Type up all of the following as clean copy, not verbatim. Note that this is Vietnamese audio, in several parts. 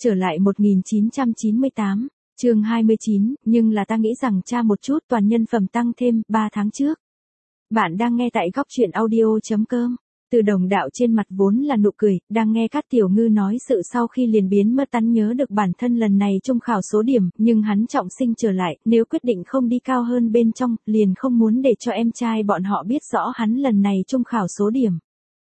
Trở lại 1998, chương 29, nhưng là ta nghĩ rằng cha một chút toàn nhân phẩm tăng thêm 3 tháng trước. Bạn đang nghe tại góc truyện audio.com. Từ Đồng Đạo trên mặt vốn là nụ cười, đang nghe Cát Tiểu Ngư nói sự sau khi liền biến mất, hắn nhớ được bản thân lần này trung khảo số điểm, nhưng hắn trọng sinh trở lại, nếu quyết định không đi cao hơn bên trong, liền không muốn để cho em trai bọn họ biết rõ hắn lần này trung khảo số điểm.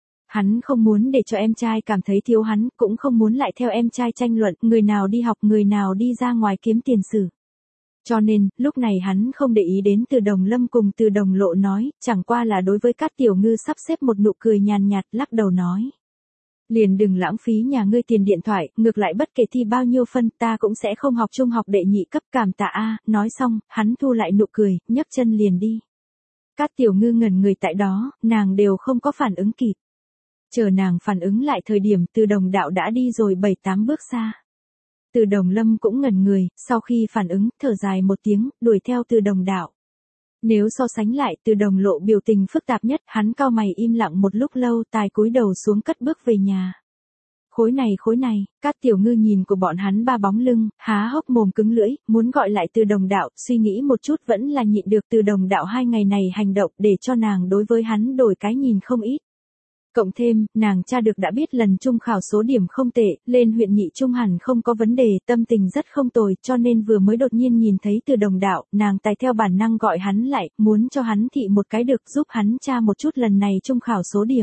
Hắn không muốn để cho em trai cảm thấy thiếu hắn, cũng không muốn lại theo em trai tranh luận, người nào đi học người nào đi ra ngoài kiếm tiền sử. Cho nên, lúc này hắn không để ý đến Từ Đồng Lâm cùng Từ Đồng Lộ nói, chẳng qua là đối với Cát Tiểu Ngư sắp xếp một nụ cười nhàn nhạt, lắc đầu nói. Liền đừng lãng phí nhà ngươi tiền điện thoại, ngược lại bất kể thi bao nhiêu phân, ta cũng sẽ không học trung học đệ nhị cấp, cảm tạ a. Nói xong, hắn thu lại nụ cười, nhấc chân liền đi. Cát Tiểu Ngư ngẩn người tại đó, nàng đều không có phản ứng kịp. Chờ nàng phản ứng lại thời điểm Từ Đồng Đạo đã đi rồi 7-8 bước xa. Từ Đồng Lâm cũng ngẩn người, sau khi phản ứng, thở dài một tiếng, đuổi theo Từ Đồng Đạo. Nếu so sánh lại, Từ Đồng Lộ biểu tình phức tạp nhất, hắn cau mày im lặng một lúc lâu, tài cúi đầu xuống cất bước về nhà. Khối này, Cát Tiểu Ngư nhìn của bọn hắn ba bóng lưng, há hốc mồm cứng lưỡi, muốn gọi lại Từ Đồng Đạo, suy nghĩ một chút vẫn là nhịn được. Từ Đồng Đạo 2 ngày này hành động để cho nàng đối với hắn đổi cái nhìn không ít. Cộng thêm, nàng cha được đã biết lần trung khảo số điểm không tệ, lên huyện nhị trung hẳn không có vấn đề, tâm tình rất không tồi, cho nên vừa mới đột nhiên nhìn thấy Từ Đồng Đạo, nàng tài theo bản năng gọi hắn lại, muốn cho hắn thị một cái được, giúp hắn tra một chút lần này trung khảo số điểm.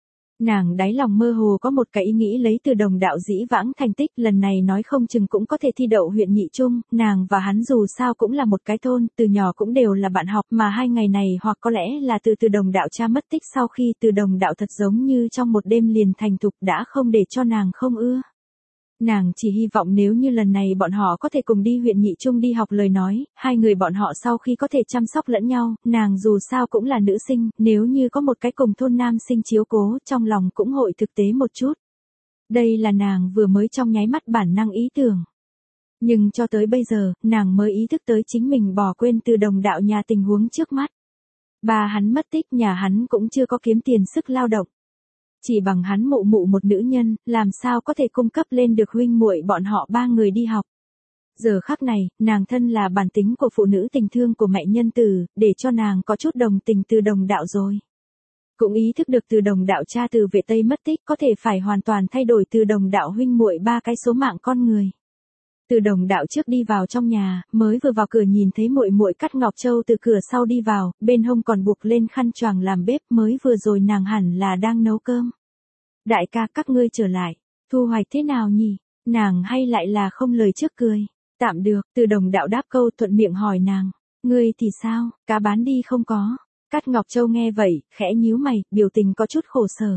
Nàng đáy lòng mơ hồ có một cái ý nghĩ lấy Từ Đồng Đạo dĩ vãng thành tích, lần này nói không chừng cũng có thể thi đậu huyện nhị trung, nàng và hắn dù sao cũng là một cái thôn, từ nhỏ cũng đều là bạn học, mà 2 ngày này hoặc có lẽ là Từ Đồng Đạo cha mất tích sau khi Từ Đồng Đạo thật giống như trong một đêm liền thành thục, đã không để cho nàng không ưa. Nàng chỉ hy vọng nếu như lần này bọn họ có thể cùng đi huyện nhị trung đi học lời nói, 2 người bọn họ sau khi có thể chăm sóc lẫn nhau, nàng dù sao cũng là nữ sinh, nếu như có một cái cùng thôn nam sinh chiếu cố, trong lòng cũng hội thực tế một chút. Đây là nàng vừa mới trong nháy mắt bản năng ý tưởng. Nhưng cho tới bây giờ, nàng mới ý thức tới chính mình bỏ quên Từ Đồng Đạo nhà tình huống trước mắt. Ba hắn mất tích, nhà hắn cũng chưa có kiếm tiền sức lao động. Chỉ bằng hắn mụ mụ một nữ nhân, làm sao có thể cung cấp lên được huynh muội bọn họ 3 người đi học. Giờ khắc này, nàng thân là bản tính của phụ nữ tình thương của mẹ nhân tử, để cho nàng có chút đồng tình Từ Đồng Đạo rồi. Cũng ý thức được Từ Đồng Đạo cha từ Vệ Tây mất tích có thể phải hoàn toàn thay đổi Từ Đồng Đạo huynh muội 3 cái số mạng con người. Từ Đồng Đạo trước đi vào trong nhà, mới vừa vào cửa nhìn thấy muội muội Cát Ngọc Châu từ cửa sau đi vào, bên hông còn buộc lên khăn choàng làm bếp, mới vừa rồi nàng hẳn là đang nấu cơm. Đại ca, các ngươi trở lại, thu hoạch thế nào nhỉ? Nàng hay lại là không lời trước cười. Tạm được, Từ Đồng Đạo đáp câu thuận miệng hỏi nàng, ngươi thì sao, cá bán đi không có? Cát Ngọc Châu nghe vậy, khẽ nhíu mày, biểu tình có chút khổ sở.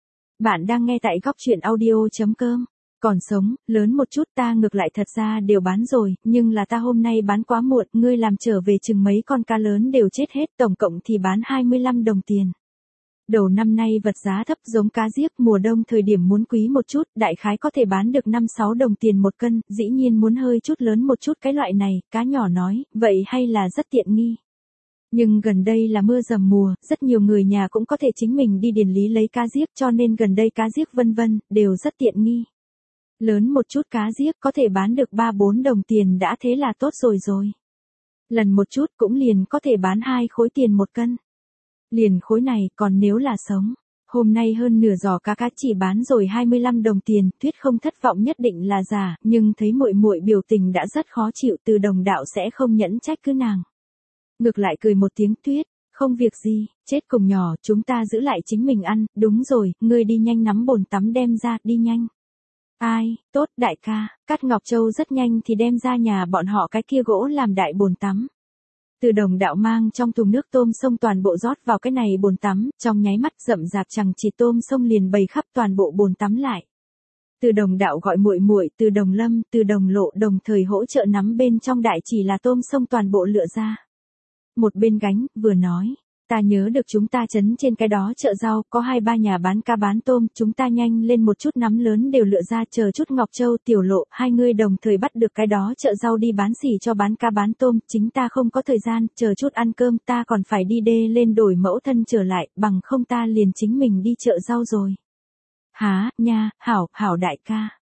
Bạn đang nghe tại góc truyện audio.com. Còn sống, lớn một chút, ta ngược lại thật ra đều bán rồi, nhưng là ta hôm nay bán quá muộn, ngươi làm trở về chừng mấy con cá lớn đều chết hết, tổng cộng thì bán 25 đồng tiền. Đầu năm nay vật giá thấp giống cá giếc, mùa đông thời điểm muốn quý một chút, đại khái có thể bán được 5-6 đồng tiền một cân, dĩ nhiên muốn hơi chút lớn một chút cái loại này, cá nhỏ nói, vậy hay là rất tiện nghi. Nhưng gần đây là mưa dầm mùa, rất nhiều người nhà cũng có thể chính mình đi điền lý lấy cá giếc, cho nên gần đây cá giếc vân vân, đều rất tiện nghi. Lớn một chút cá giếc có thể bán được 3-4 đồng tiền đã thế là tốt rồi. Lần một chút cũng liền có thể bán 2 khối tiền một cân. Liền khối này, còn nếu là sống, hôm nay hơn nửa giỏ cá chỉ bán rồi 25 đồng tiền, Tuyết không thất vọng nhất định là giả, nhưng thấy muội muội biểu tình đã rất khó chịu, Từ Đồng Đạo sẽ không nhẫn trách cứ nàng. Ngược lại cười một tiếng, Tuyết, không việc gì, chết cùng nhỏ, chúng ta giữ lại chính mình ăn, đúng rồi, ngươi đi nhanh nắm bồn tắm đem ra, đi nhanh. Ai, tốt đại ca, Cát Ngọc Châu rất nhanh thì đem ra nhà bọn họ cái kia gỗ làm đại bồn tắm. Từ Đồng Đạo mang trong thùng nước tôm sông toàn bộ rót vào cái này bồn tắm, trong nháy mắt rậm rạp chẳng chỉ tôm sông liền bày khắp toàn bộ bồn tắm lại. Từ Đồng Đạo gọi muội muội Từ Đồng Lâm, Từ Đồng Lộ đồng thời hỗ trợ nắm bên trong đại chỉ là tôm sông toàn bộ lựa ra. Một bên gánh, vừa nói. Ta nhớ được chúng ta trấn trên cái đó chợ rau, có 2-3 nhà bán cá bán tôm, chúng ta nhanh lên một chút nắm lớn đều lựa ra, chờ chút Ngọc Châu, Tiểu Lộ, 2 người đồng thời bắt được cái đó chợ rau đi bán xỉ cho bán cá bán tôm, chính ta không có thời gian, chờ chút ăn cơm, ta còn phải đi đê lên đổi mẫu thân trở lại, bằng không ta liền chính mình đi chợ rau rồi. Hả, nha, hảo đại ca.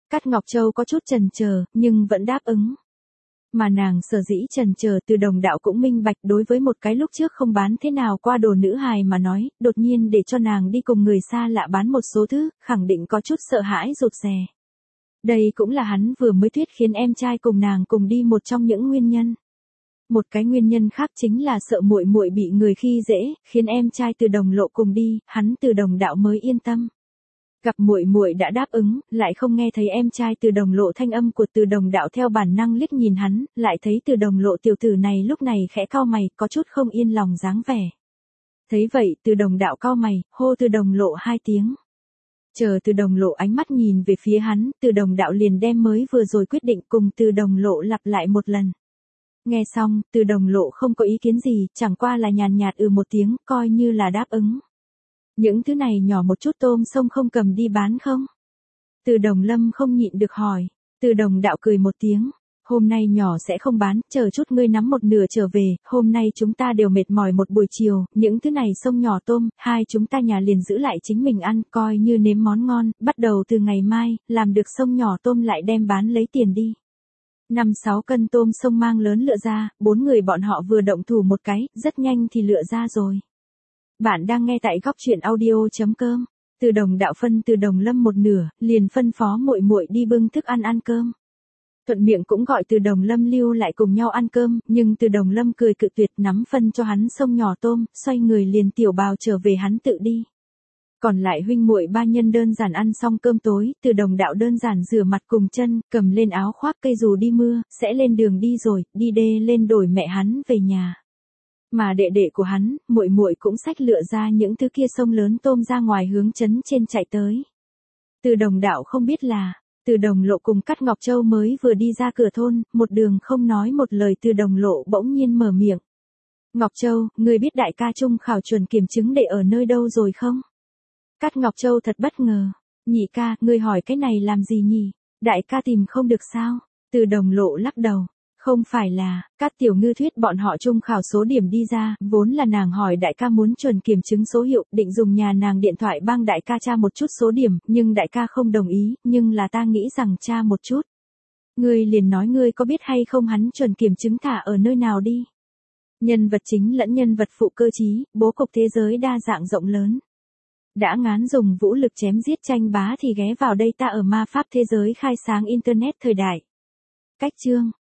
Cát Ngọc Châu có chút chần chờ, nhưng vẫn đáp ứng. Mà nàng sở dĩ chần chờ, Từ Đồng Đạo cũng minh bạch, đối với một cái lúc trước không bán thế nào qua đồ nữ hài mà nói, đột nhiên để cho nàng đi cùng người xa lạ bán một số thứ, khẳng định có chút sợ hãi rụt rè. Đây cũng là hắn vừa mới thuyết khiến em trai cùng nàng cùng đi một trong những nguyên nhân. Một cái nguyên nhân khác chính là sợ muội muội bị người khi dễ, khiến em trai Từ Đồng Lộ cùng đi, hắn Từ Đồng Đạo mới yên tâm. Gặp muội muội đã đáp ứng, lại không nghe thấy em trai Từ Đồng Lộ thanh âm của Từ Đồng Đạo, theo bản năng liếc nhìn hắn, lại thấy Từ Đồng Lộ tiểu tử này lúc này khẽ cau mày, có chút không yên lòng dáng vẻ. Thấy vậy, Từ Đồng Đạo cau mày, hô Từ Đồng Lộ 2 tiếng. Chờ Từ Đồng Lộ ánh mắt nhìn về phía hắn, Từ Đồng Đạo liền đem mới vừa rồi quyết định cùng Từ Đồng Lộ lặp lại một lần. Nghe xong, Từ Đồng Lộ không có ý kiến gì, chẳng qua là nhàn nhạt một tiếng, coi như là đáp ứng. Những thứ này nhỏ một chút tôm sông không cầm đi bán không? Từ Đồng Lâm không nhịn được hỏi. Từ Đồng Đạo cười một tiếng. Hôm nay nhỏ sẽ không bán, chờ chút ngươi nắm một nửa trở về, hôm nay chúng ta đều mệt mỏi một buổi chiều, những thứ này sông nhỏ tôm, hai chúng ta nhà liền giữ lại chính mình ăn, coi như nếm món ngon, bắt đầu từ ngày mai, làm được sông nhỏ tôm lại đem bán lấy tiền đi. 5-6 cân tôm sông mang lớn lựa ra, 4 người bọn họ vừa động thủ một cái, rất nhanh thì lựa ra rồi. Bạn đang nghe tại góc truyện audio.com. Từ Đồng Đạo phân Từ Đồng Lâm một nửa, liền phân phó muội muội đi bưng thức ăn ăn cơm. Thuận miệng cũng gọi Từ Đồng Lâm lưu lại cùng nhau ăn cơm, nhưng Từ Đồng Lâm cười cự tuyệt, nắm phân cho hắn sông nhỏ tôm, xoay người liền tiểu bào trở về hắn tự đi. Còn lại huynh muội ba nhân đơn giản ăn xong cơm tối, Từ Đồng Đạo đơn giản rửa mặt cùng chân, cầm lên áo khoác cây dù đi mưa, sẽ lên đường đi rồi, đi đê lên đổi mẹ hắn về nhà. Mà đệ đệ của hắn, muội muội cũng xách lựa ra những thứ kia sông lớn tôm ra ngoài hướng trấn trên chạy tới. Từ Đồng Đạo không biết là, Từ Đồng Lộ cùng Cát Ngọc Châu mới vừa đi ra cửa thôn, một đường không nói một lời, Từ Đồng Lộ bỗng nhiên mở miệng. Ngọc Châu, ngươi biết đại ca trung khảo chuẩn kiểm chứng để ở nơi đâu rồi không? Cát Ngọc Châu thật bất ngờ. Nhị ca, ngươi hỏi cái này làm gì nhỉ? Đại ca tìm không được sao? Từ Đồng Lộ lắc đầu. Không phải là, Cát Tiểu Ngư thuyết bọn họ trung khảo số điểm đi ra, vốn là nàng hỏi đại ca muốn chuẩn kiểm chứng số hiệu, định dùng nhà nàng điện thoại bang đại ca tra một chút số điểm, nhưng đại ca không đồng ý, nhưng là ta nghĩ rằng tra một chút. Ngươi liền nói ngươi có biết hay không hắn chuẩn kiểm chứng thả ở nơi nào đi. Nhân vật chính lẫn nhân vật phụ cơ trí, bố cục thế giới đa dạng rộng lớn. Đã ngán dùng vũ lực chém giết tranh bá thì ghé vào đây ta ở ma pháp thế giới khai sáng internet thời đại. Cách chương